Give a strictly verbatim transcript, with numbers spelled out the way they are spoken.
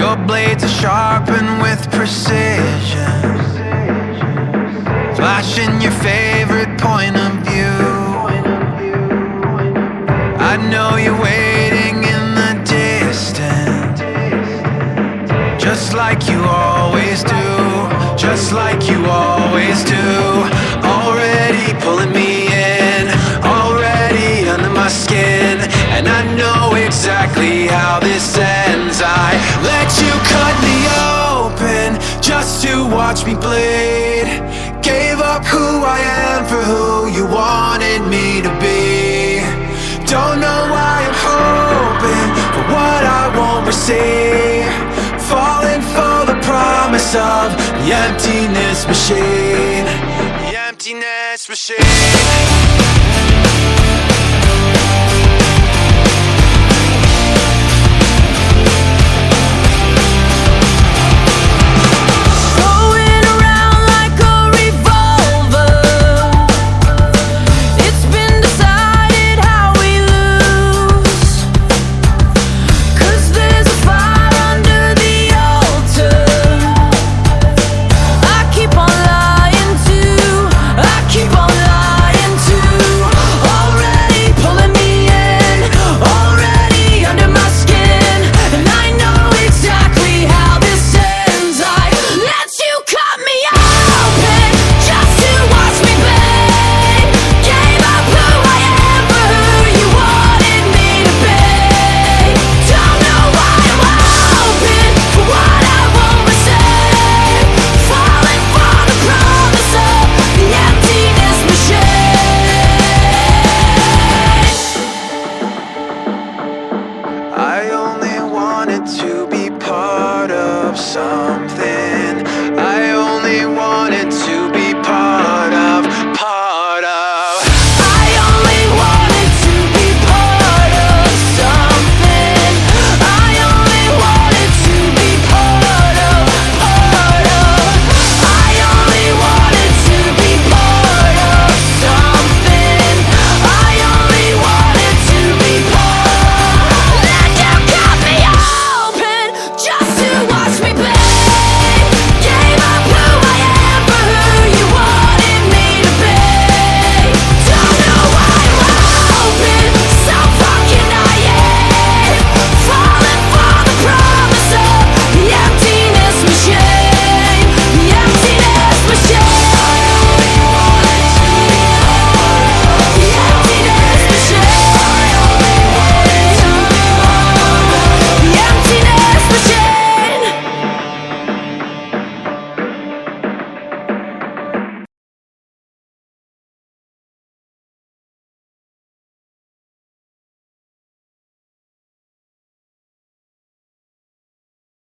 Your blades are sharpened with precision, flashing your favorite point of view. I know you're waiting in the distance, just like you always do, just like you always do. Already pulling me in, already under my skin, and I know exactly how this ends. I let you cut me open just to watch me bleed. Gave up who I am for who you wanted me to be. Don't know why I'm hoping for what I won't receive, falling for the promise of the emptiness machine. The emptiness machine.